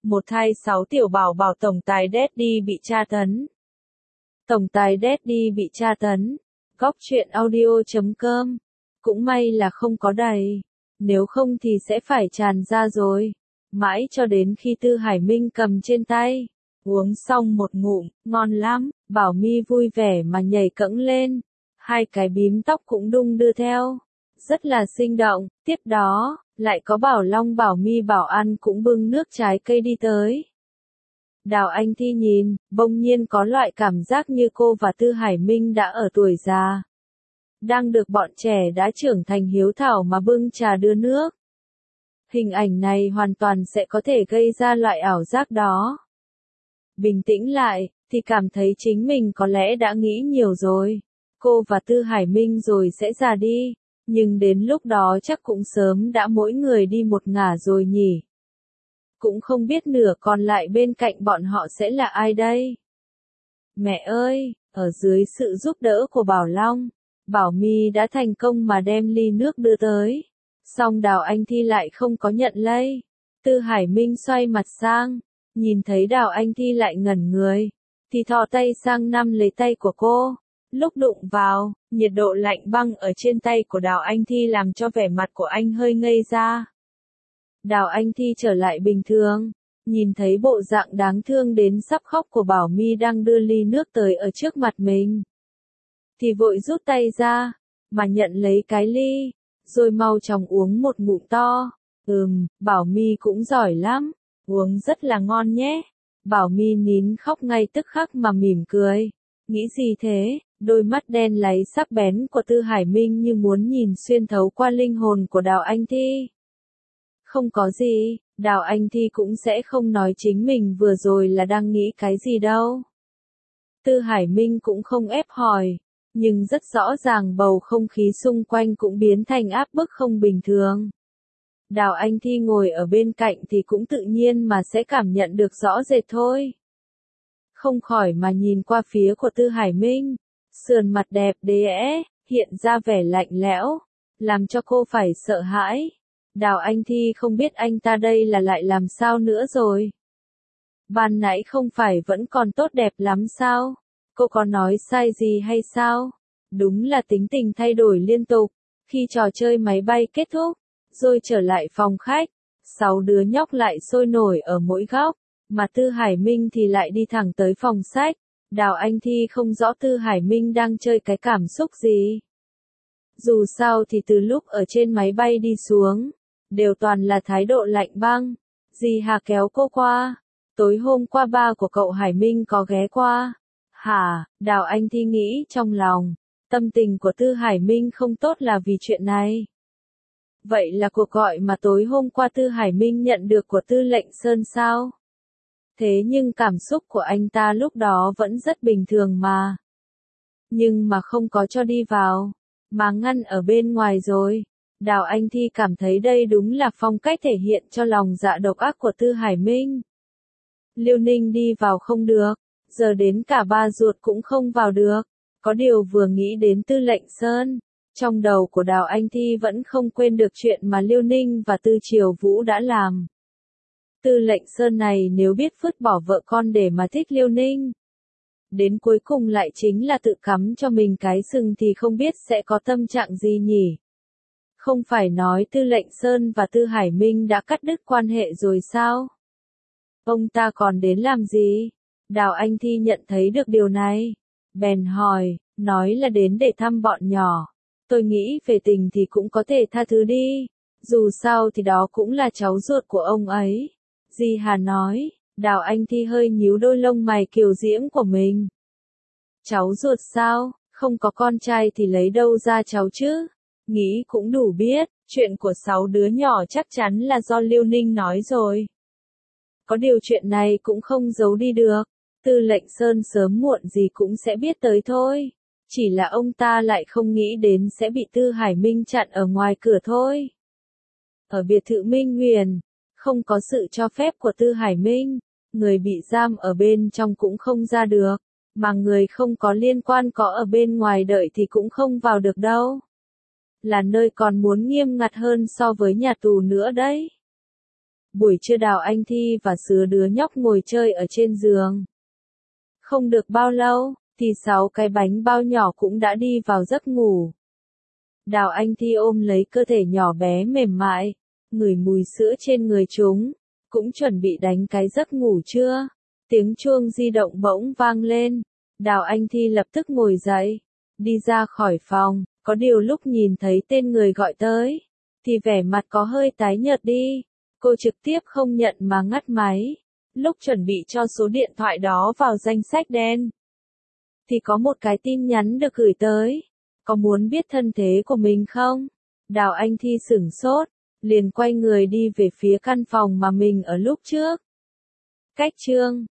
Một thai 6 tiểu bảo bảo tổng tài Daddy bị tra tấn. Tổng tài Daddy bị tra tấn. Góc truyện audio.com. Cũng may là không có đầy. Nếu không thì sẽ phải tràn ra rồi. Mãi cho đến khi Tư Hải Minh cầm trên tay. Uống xong một ngụm, ngon lắm. Bảo Mi vui vẻ mà nhảy cẫng lên. Hai cái bím tóc cũng đung đưa theo. Rất là sinh động. Tiếp đó, lại có Bảo Long Bảo Mi Bảo An cũng bưng nước trái cây đi tới. Đào Anh Thi nhìn, bỗng nhiên có loại cảm giác như cô và Tư Hải Minh đã ở tuổi già. Đang được bọn trẻ đã trưởng thành hiếu thảo mà bưng trà đưa nước. Hình ảnh này hoàn toàn sẽ có thể gây ra loại ảo giác đó. Bình tĩnh lại, thì cảm thấy chính mình có lẽ đã nghĩ nhiều rồi. Cô và Tư Hải Minh rồi sẽ già đi, nhưng đến lúc đó chắc cũng sớm đã mỗi người đi một ngả rồi nhỉ. Cũng không biết nửa còn lại bên cạnh bọn họ sẽ là ai đây. Mẹ ơi, ở dưới sự giúp đỡ của Bảo Long, Bảo Mi đã thành công mà đem ly nước đưa tới. Song Đào Anh Thi lại không có nhận lấy. Tư Hải Minh xoay mặt sang, nhìn thấy Đào Anh Thi lại ngẩn người, thì thò tay sang nắm lấy tay của cô. Lúc đụng vào, nhiệt độ lạnh băng ở trên tay của Đào Anh Thi làm cho vẻ mặt của anh hơi ngây ra. Đào Anh Thi trở lại bình thường, nhìn thấy bộ dạng đáng thương đến sắp khóc của Bảo Mi đang đưa ly nước tới ở trước mặt mình. Thì vội rút tay ra, mà nhận lấy cái ly, rồi mau chóng uống một ngụm to. Bảo Mi cũng giỏi lắm, uống rất là ngon nhé. Bảo Mi nín khóc ngay tức khắc mà mỉm cười. Nghĩ gì thế? Đôi mắt đen láy sắc bén của Tư Hải Minh như muốn nhìn xuyên thấu qua linh hồn của Đào Anh Thi. Không có gì, Đào Anh Thi cũng sẽ không nói chính mình vừa rồi là đang nghĩ cái gì đâu. Tư Hải Minh cũng không ép hỏi, nhưng rất rõ ràng bầu không khí xung quanh cũng biến thành áp bức không bình thường. Đào Anh Thi ngồi ở bên cạnh thì cũng tự nhiên mà sẽ cảm nhận được rõ rệt thôi. Không khỏi mà nhìn qua phía của Tư Hải Minh, sườn mặt đẹp đẽ, hiện ra vẻ lạnh lẽo, làm cho cô phải sợ hãi. Đào Anh Thi không biết anh ta đây là lại làm sao nữa rồi. Ban nãy không phải vẫn còn tốt đẹp lắm sao? Cô có nói sai gì hay sao? Đúng là tính tình thay đổi liên tục. Khi trò chơi máy bay kết thúc, rồi trở lại phòng khách, 6 đứa nhóc lại sôi nổi ở mỗi góc, mà Tư Hải Minh thì lại đi thẳng tới phòng sách. Đào Anh Thi không rõ Tư Hải Minh đang chơi cái cảm xúc gì. Dù sao thì từ lúc ở trên máy bay đi xuống, đều toàn là thái độ lạnh băng. Dì Hà kéo cô qua. Tối hôm qua ba của cậu Hải Minh có ghé qua. Hả? Đào Anh Thi nghĩ trong lòng. Tâm tình của Tư Hải Minh không tốt là vì chuyện này. Vậy là cuộc gọi mà tối hôm qua Tư Hải Minh nhận được của Tư lệnh Sơn sao? Thế nhưng cảm xúc của anh ta lúc đó vẫn rất bình thường mà. Nhưng mà không có cho đi vào, mà ngăn ở bên ngoài rồi. Đào Anh Thi cảm thấy đây đúng là phong cách thể hiện cho lòng dạ độc ác của Tư Hải Minh. Liêu Ninh đi vào không được, giờ đến cả ba ruột cũng không vào được. Có điều vừa nghĩ đến Tư lệnh Sơn, trong đầu của Đào Anh Thi vẫn không quên được chuyện mà Liêu Ninh và Tư Triều Vũ đã làm. Tư lệnh Sơn này nếu biết phứt bỏ vợ con để mà thích Liêu Ninh, đến cuối cùng lại chính là tự cắm cho mình cái sừng thì không biết sẽ có tâm trạng gì nhỉ. Không phải nói Tư lệnh Sơn và Tư Hải Minh đã cắt đứt quan hệ rồi sao? Ông ta còn đến làm gì? Đào Anh Thi nhận thấy được điều này. Bèn hỏi, nói là đến để thăm bọn nhỏ. Tôi nghĩ về tình thì cũng có thể tha thứ đi. Dù sao thì đó cũng là cháu ruột của ông ấy. Dì Hà nói. Đào Anh Thi hơi nhíu đôi lông mày kiều diễm của mình. Cháu ruột sao? Không có con trai thì lấy đâu ra cháu chứ? Nghĩ cũng đủ biết, chuyện của 6 đứa nhỏ chắc chắn là do Liêu Ninh nói rồi. Có điều chuyện này cũng không giấu đi được. Tư lệnh Sơn sớm muộn gì cũng sẽ biết tới thôi. Chỉ là ông ta lại không nghĩ đến sẽ bị Tư Hải Minh chặn ở ngoài cửa thôi. Ở biệt thự Minh Huyền, không có sự cho phép của Tư Hải Minh, người bị giam ở bên trong cũng không ra được, mà người không có liên quan có ở bên ngoài đợi thì cũng không vào được đâu. Là nơi còn muốn nghiêm ngặt hơn so với nhà tù nữa đấy. Buổi trưa Đào Anh Thi và đứa nhóc ngồi chơi ở trên giường. Không được bao lâu, thì 6 cái bánh bao nhỏ cũng đã đi vào giấc ngủ. Đào Anh Thi ôm lấy cơ thể nhỏ bé mềm mại, ngửi mùi sữa trên người chúng, cũng chuẩn bị đánh cái giấc ngủ trưa. Tiếng chuông di động bỗng vang lên, Đào Anh Thi lập tức ngồi dậy, đi ra khỏi phòng, có điều lúc nhìn thấy tên người gọi tới, thì vẻ mặt có hơi tái nhợt đi, cô trực tiếp không nhận mà ngắt máy. Lúc chuẩn bị cho số điện thoại đó vào danh sách đen, thì có một cái tin nhắn được gửi tới. Có muốn biết thân thế của mình không? Đào Anh Thi sửng sốt, liền quay người đi về phía căn phòng mà mình ở lúc trước. Cách chương